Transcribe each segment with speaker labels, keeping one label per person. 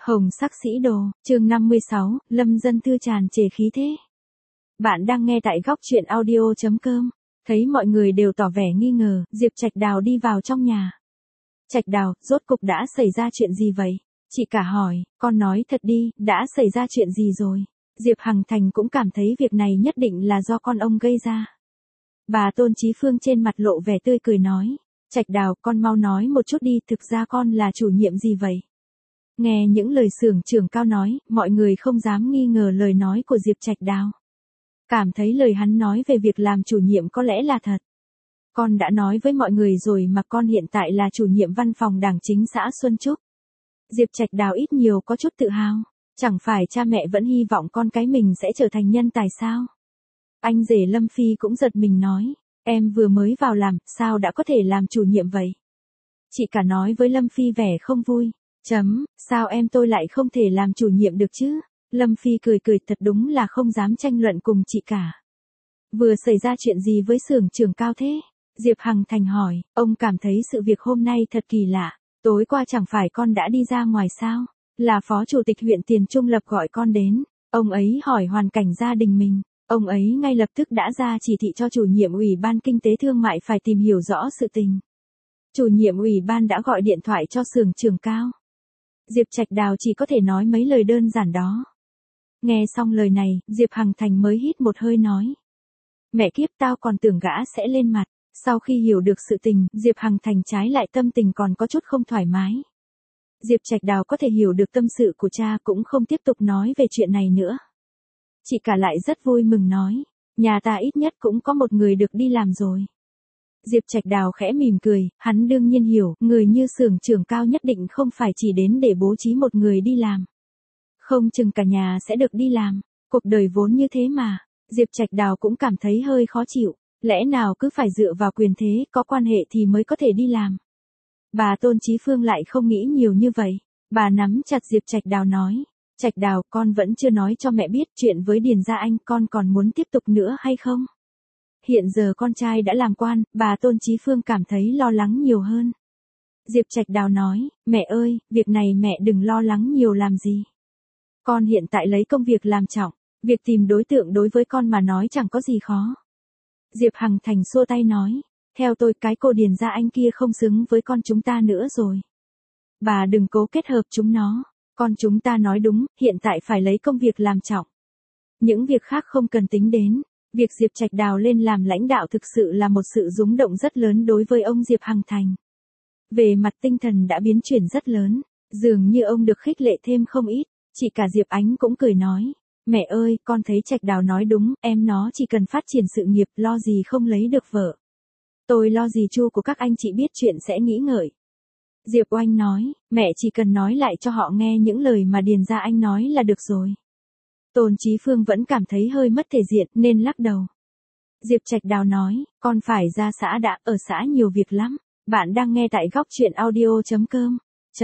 Speaker 1: Hồng sắc sĩ đồ, chương 56, Lâm Dân Thư tràn trề khí thế. Bạn đang nghe tại góc truyện audio.com. Thấy mọi người đều tỏ vẻ nghi ngờ, Diệp Trạch Đào đi vào trong nhà. Trạch Đào, rốt cục đã xảy ra chuyện gì vậy? Chị cả hỏi, con nói thật đi, đã xảy ra chuyện gì rồi? Diệp Hằng Thành cũng cảm thấy việc này nhất định là do con ông gây ra. Bà Tôn Chí Phương trên mặt lộ vẻ tươi cười nói, Trạch Đào, con mau nói một chút đi, thực ra con là chủ nhiệm gì vậy? Nghe những lời xưởng trưởng Cao nói, mọi người không dám nghi ngờ lời nói của Diệp Trạch Đào. Cảm thấy lời hắn nói về việc làm chủ nhiệm có lẽ là thật. Con đã nói với mọi người rồi mà, con hiện tại là chủ nhiệm văn phòng Đảng chính xã Xuân Trúc. Diệp Trạch Đào ít nhiều có chút tự hào. Chẳng phải cha mẹ vẫn hy vọng con cái mình sẽ trở thành nhân tài sao? Anh rể Lâm Phi cũng giật mình nói, em vừa mới vào làm, sao đã có thể làm chủ nhiệm vậy? Chị cả nói với Lâm Phi vẻ không vui. Sao em tôi lại không thể làm chủ nhiệm được chứ? Lâm Phi cười cười, thật đúng là không dám tranh luận cùng chị cả. Vừa xảy ra chuyện gì với xưởng trưởng Cao thế? Diệp Hằng Thành hỏi, ông cảm thấy sự việc hôm nay thật kỳ lạ. Tối qua chẳng phải con đã đi ra ngoài sao? Là phó chủ tịch huyện Tiền Trung Lập gọi con đến. Ông ấy hỏi hoàn cảnh gia đình mình. Ông ấy ngay lập tức đã ra chỉ thị cho chủ nhiệm Ủy ban Kinh tế Thương mại phải tìm hiểu rõ sự tình. Chủ nhiệm Ủy ban đã gọi điện thoại cho xưởng trưởng Cao. Diệp Trạch Đào chỉ có thể nói mấy lời đơn giản đó. Nghe xong lời này, Diệp Hằng Thành mới hít một hơi nói. Mẹ kiếp, tao còn tưởng gã sẽ lên mặt. Sau khi hiểu được sự tình, Diệp Hằng Thành trái lại tâm tình còn có chút không thoải mái. Diệp Trạch Đào có thể hiểu được tâm sự của cha, cũng không tiếp tục nói về chuyện này nữa. Chị cả lại rất vui mừng nói, nhà ta ít nhất cũng có một người được đi làm rồi. Diệp Trạch Đào khẽ mỉm cười, hắn đương nhiên hiểu, người như xưởng trưởng Cao nhất định không phải chỉ đến để bố trí một người đi làm. Không chừng cả nhà sẽ được đi làm, cuộc đời vốn như thế mà. Diệp Trạch Đào cũng cảm thấy hơi khó chịu, lẽ nào cứ phải dựa vào quyền thế, có quan hệ thì mới có thể đi làm. Bà Tôn Chí Phương lại không nghĩ nhiều như vậy, bà nắm chặt Diệp Trạch Đào nói, Trạch Đào, con vẫn chưa nói cho mẹ biết chuyện với Điền Gia Anh, con còn muốn tiếp tục nữa hay không? Hiện giờ con trai đã làm quan, bà Tôn Chí Phương cảm thấy lo lắng nhiều hơn. Diệp Trạch Đào nói, mẹ ơi, việc này mẹ đừng lo lắng nhiều làm gì. Con hiện tại lấy công việc làm trọng, việc tìm đối tượng đối với con mà nói chẳng có gì khó. Diệp Hằng Thành xua tay nói, theo tôi cái cô Điền Gia Anh kia không xứng với con chúng ta nữa rồi. Bà đừng cố kết hợp chúng nó, con chúng ta nói đúng, hiện tại phải lấy công việc làm trọng. Những việc khác không cần tính đến. Việc Diệp Trạch Đào lên làm lãnh đạo thực sự là một sự rung động rất lớn đối với ông Diệp Hằng Thành. Về mặt tinh thần đã biến chuyển rất lớn, dường như ông được khích lệ thêm không ít. Chị cả Diệp Ánh cũng cười nói, mẹ ơi, con thấy Trạch Đào nói đúng, em nó chỉ cần phát triển sự nghiệp, lo gì không lấy được vợ. Tôi lo gì chu của các anh chị biết chuyện sẽ nghĩ ngợi. Diệp Oanh nói, mẹ chỉ cần nói lại cho họ nghe những lời mà Điền Gia Anh nói là được rồi. Tôn Chí Phương vẫn cảm thấy hơi mất thể diện nên lắc đầu. Diệp Trạch Đào nói, con phải ra xã đã, ở xã nhiều việc lắm. Bạn đang nghe tại góc truyện audio.com.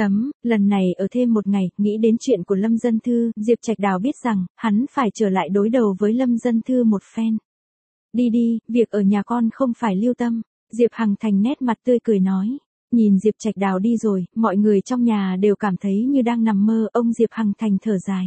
Speaker 1: Lần này ở thêm một ngày, nghĩ đến chuyện của Lâm Dân Thư, Diệp Trạch Đào biết rằng, hắn phải trở lại đối đầu với Lâm Dân Thư một phen. Đi đi, việc ở nhà con không phải lưu tâm. Diệp Hằng Thành nét mặt tươi cười nói. Nhìn Diệp Trạch Đào đi rồi, mọi người trong nhà đều cảm thấy như đang nằm mơ, ông Diệp Hằng Thành thở dài.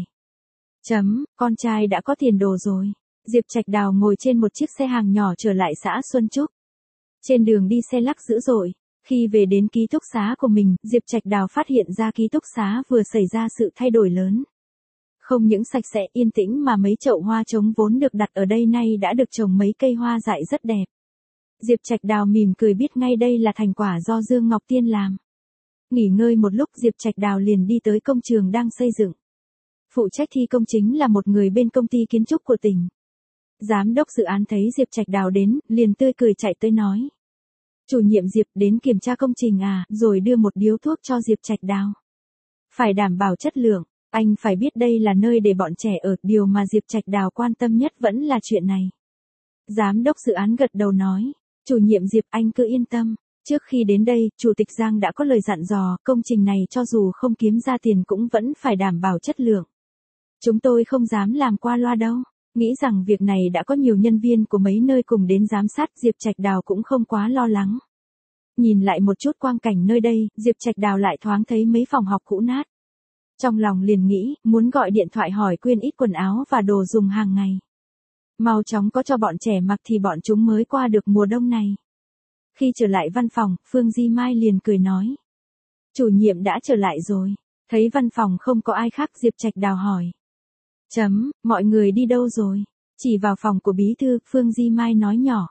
Speaker 1: Con trai đã có tiền đồ rồi. Diệp Trạch Đào ngồi trên một chiếc xe hàng nhỏ trở lại xã Xuân Trúc. Trên đường đi xe lắc dữ dội. Khi về đến ký túc xá của mình, Diệp Trạch Đào phát hiện ra ký túc xá vừa xảy ra sự thay đổi lớn. Không những sạch sẽ yên tĩnh mà mấy chậu hoa trống vốn được đặt ở đây nay đã được trồng mấy cây hoa dại rất đẹp. Diệp Trạch Đào mỉm cười biết ngay đây là thành quả do Dương Ngọc Tiên làm. Nghỉ ngơi một lúc Diệp Trạch Đào liền đi tới công trường đang xây dựng. Phụ trách thi công chính là một người bên công ty kiến trúc của tỉnh. Giám đốc dự án thấy Diệp Trạch Đào đến, liền tươi cười chạy tới nói. Chủ nhiệm Diệp đến kiểm tra công trình à, rồi đưa một điếu thuốc cho Diệp Trạch Đào. Phải đảm bảo chất lượng, anh phải biết đây là nơi để bọn trẻ ở, điều mà Diệp Trạch Đào quan tâm nhất vẫn là chuyện này. Giám đốc dự án gật đầu nói, chủ nhiệm Diệp anh cứ yên tâm, trước khi đến đây, Chủ tịch Giang đã có lời dặn dò, công trình này cho dù không kiếm ra tiền cũng vẫn phải đảm bảo chất lượng. Chúng tôi không dám làm qua loa đâu. Nghĩ rằng việc này đã có nhiều nhân viên của mấy nơi cùng đến giám sát, Diệp Trạch Đào cũng không quá lo lắng. Nhìn lại một chút quang cảnh nơi đây, Diệp Trạch Đào lại thoáng thấy mấy phòng học cũ nát. Trong lòng liền nghĩ, muốn gọi điện thoại hỏi Quyên ít quần áo và đồ dùng hàng ngày. Mau chóng có cho bọn trẻ mặc thì bọn chúng mới qua được mùa đông này. Khi trở lại văn phòng, Phương Di Mai liền cười nói. Chủ nhiệm đã trở lại rồi. Thấy văn phòng không có ai khác, Diệp Trạch Đào hỏi. Mọi người đi đâu rồi? Chỉ vào phòng của bí thư, Phương Di Mai nói nhỏ.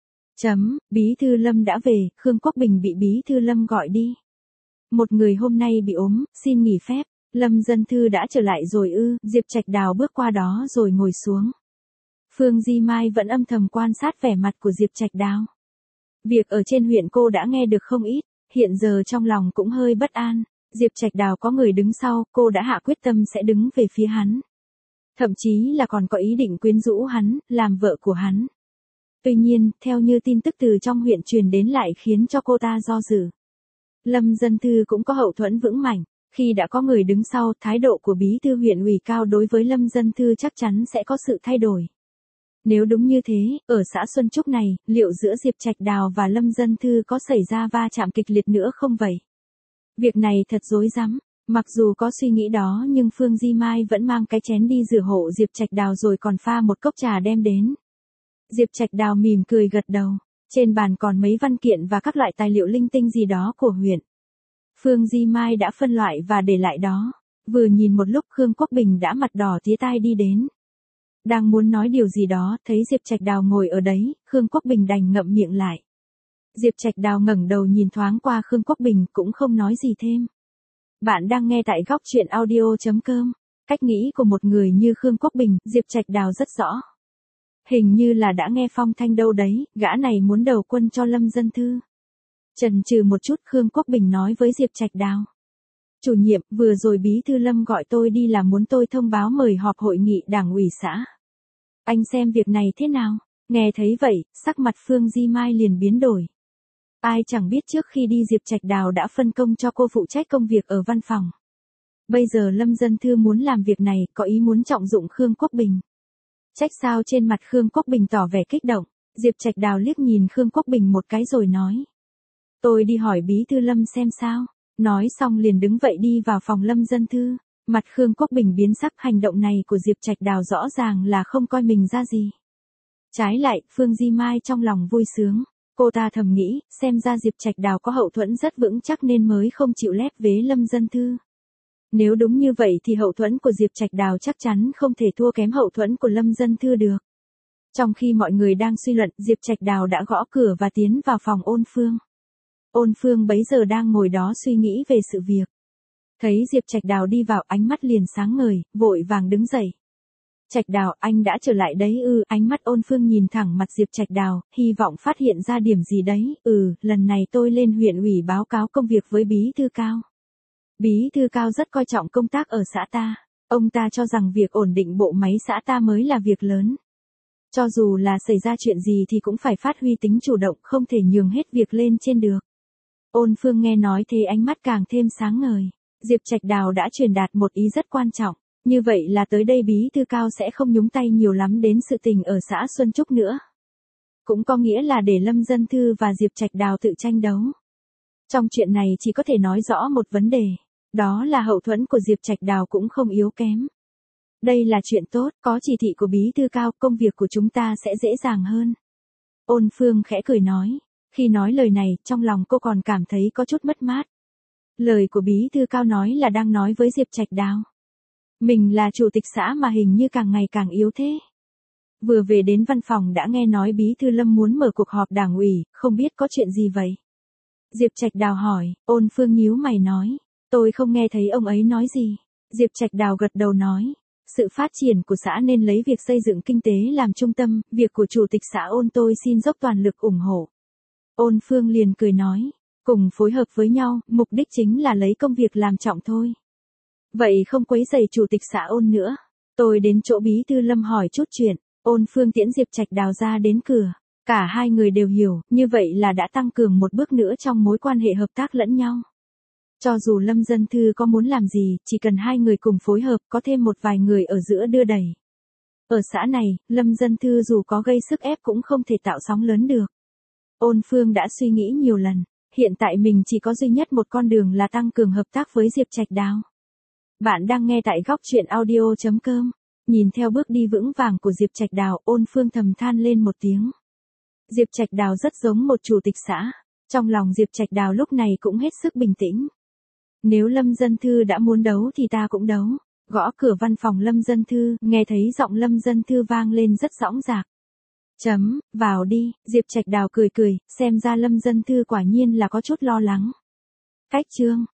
Speaker 1: Bí thư Lâm đã về, Khương Quốc Bình bị bí thư Lâm gọi đi. Một người hôm nay bị ốm, xin nghỉ phép. Lâm Dân Thư đã trở lại rồi ư? Diệp Trạch Đào bước qua đó rồi ngồi xuống. Phương Di Mai vẫn âm thầm quan sát vẻ mặt của Diệp Trạch Đào. Việc ở trên huyện cô đã nghe được không ít, hiện giờ trong lòng cũng hơi bất an. Diệp Trạch Đào có người đứng sau, cô đã hạ quyết tâm sẽ đứng về phía hắn. Thậm chí là còn có ý định quyến rũ hắn, làm vợ của hắn. Tuy nhiên, theo như tin tức từ trong huyện truyền đến lại khiến cho cô ta do dự. Lâm Dân Thư cũng có hậu thuẫn vững mạnh, khi đã có người đứng sau, thái độ của bí thư huyện ủy cao đối với Lâm Dân Thư chắc chắn sẽ có sự thay đổi. Nếu đúng như thế, ở xã Xuân Trúc này, liệu giữa Diệp Trạch Đào và Lâm Dân Thư có xảy ra va chạm kịch liệt nữa không vậy? Việc này thật rối rắm. Mặc dù có suy nghĩ đó nhưng Phương Di Mai vẫn mang cái chén đi rửa hộ Diệp Trạch Đào rồi còn pha một cốc trà đem đến. Diệp Trạch Đào mỉm cười gật đầu. Trên bàn còn mấy văn kiện và các loại tài liệu linh tinh gì đó của huyện. Phương Di Mai đã phân loại và để lại đó. Vừa nhìn một lúc Khương Quốc Bình đã mặt đỏ tía tai đi đến. Đang muốn nói điều gì đó, thấy Diệp Trạch Đào ngồi ở đấy, Khương Quốc Bình đành ngậm miệng lại. Diệp Trạch Đào ngẩng đầu nhìn thoáng qua Khương Quốc Bình cũng không nói gì thêm. Bạn đang nghe tại góc truyện audio.com. Cách nghĩ của một người như Khương Quốc Bình, Diệp Trạch Đào rất rõ. Hình như là đã nghe phong thanh đâu đấy, gã này muốn đầu quân cho Lâm Dân Thư. Chần chừ một chút, Khương Quốc Bình nói với Diệp Trạch Đào. Chủ nhiệm, vừa rồi bí thư Lâm gọi tôi đi là muốn tôi thông báo mời họp hội nghị đảng ủy xã. Anh xem việc này thế nào? Nghe thấy vậy, sắc mặt Phương Di Mai liền biến đổi. Ai chẳng biết trước khi đi Diệp Trạch Đào đã phân công cho cô phụ trách công việc ở văn phòng. Bây giờ Lâm Dân Thư muốn làm việc này, có ý muốn trọng dụng Khương Quốc Bình. Trách sao? Trên mặt Khương Quốc Bình tỏ vẻ kích động. Diệp Trạch Đào liếc nhìn Khương Quốc Bình một cái rồi nói. Tôi đi hỏi bí thư Lâm xem sao. Nói xong liền đứng vậy đi vào phòng Lâm Dân Thư. Mặt Khương Quốc Bình biến sắc, hành động này của Diệp Trạch Đào rõ ràng là không coi mình ra gì. Trái lại, Phương Di Mai trong lòng vui sướng. Cô ta thầm nghĩ, xem ra Diệp Trạch Đào có hậu thuẫn rất vững chắc nên mới không chịu lép vế Lâm Dân Thư. Nếu đúng như vậy thì hậu thuẫn của Diệp Trạch Đào chắc chắn không thể thua kém hậu thuẫn của Lâm Dân Thư được. Trong khi mọi người đang suy luận, Diệp Trạch Đào đã gõ cửa và tiến vào phòng Ôn Phương. Ôn Phương bấy giờ đang ngồi đó suy nghĩ về sự việc. Thấy Diệp Trạch Đào đi vào, ánh mắt liền sáng ngời, vội vàng đứng dậy. Trạch Đào, anh đã trở lại đấy ư? Ánh mắt Ôn Phương nhìn thẳng mặt Diệp Trạch Đào, hy vọng phát hiện ra điểm gì đấy. Lần này tôi lên huyện ủy báo cáo công việc với bí thư Cao. Bí thư Cao rất coi trọng công tác ở xã ta. Ông ta cho rằng việc ổn định bộ máy xã ta mới là việc lớn. Cho dù là xảy ra chuyện gì thì cũng phải phát huy tính chủ động, không thể nhường hết việc lên trên được. Ôn Phương nghe nói thế ánh mắt càng thêm sáng ngời. Diệp Trạch Đào đã truyền đạt một ý rất quan trọng. Như vậy là tới đây bí thư Cao sẽ không nhúng tay nhiều lắm đến sự tình ở xã Xuân Trúc nữa. Cũng có nghĩa là để Lâm Dân Thư và Diệp Trạch Đào tự tranh đấu. Trong chuyện này chỉ có thể nói rõ một vấn đề. Đó là hậu thuẫn của Diệp Trạch Đào cũng không yếu kém. Đây là chuyện tốt, có chỉ thị của bí thư Cao, công việc của chúng ta sẽ dễ dàng hơn. Ôn Phương khẽ cười nói. Khi nói lời này, trong lòng cô còn cảm thấy có chút mất mát. Lời của bí thư Cao nói là đang nói với Diệp Trạch Đào. Mình là chủ tịch xã mà hình như càng ngày càng yếu thế. Vừa về đến văn phòng đã nghe nói bí thư Lâm muốn mở cuộc họp đảng ủy, không biết có chuyện gì vậy? Diệp Trạch Đào hỏi. Ôn Phương nhíu mày nói. Tôi không nghe thấy ông ấy nói gì. Diệp Trạch Đào gật đầu nói. Sự phát triển của xã nên lấy việc xây dựng kinh tế làm trung tâm, việc của chủ tịch xã Ôn tôi xin dốc toàn lực ủng hộ. Ôn Phương liền cười nói. Cùng phối hợp với nhau, mục đích chính là lấy công việc làm trọng thôi. Vậy không quấy rầy chủ tịch xã Ôn nữa. Tôi đến chỗ bí thư Lâm hỏi chút chuyện. Ôn Phương tiễn Diệp Trạch Đào ra đến cửa. Cả hai người đều hiểu, như vậy là đã tăng cường một bước nữa trong mối quan hệ hợp tác lẫn nhau. Cho dù Lâm Dân Thư có muốn làm gì, chỉ cần hai người cùng phối hợp, có thêm một vài người ở giữa đưa đẩy. Ở xã này, Lâm Dân Thư dù có gây sức ép cũng không thể tạo sóng lớn được. Ôn Phương đã suy nghĩ nhiều lần, hiện tại mình chỉ có duy nhất một con đường là tăng cường hợp tác với Diệp Trạch Đào. Bạn đang nghe tại góc chuyện audio.com. Nhìn theo bước đi vững vàng của Diệp Trạch Đào, Ôn Phương thầm than lên một tiếng. Diệp Trạch Đào rất giống một chủ tịch xã. Trong lòng Diệp Trạch Đào lúc này cũng hết sức bình tĩnh. Nếu Lâm Dân Thư đã muốn đấu thì ta cũng đấu. Gõ cửa văn phòng Lâm Dân Thư, nghe thấy giọng Lâm Dân Thư vang lên rất dõng dạc. Vào đi, Diệp Trạch Đào cười cười, xem ra Lâm Dân Thư quả nhiên là có chút lo lắng. Cách chương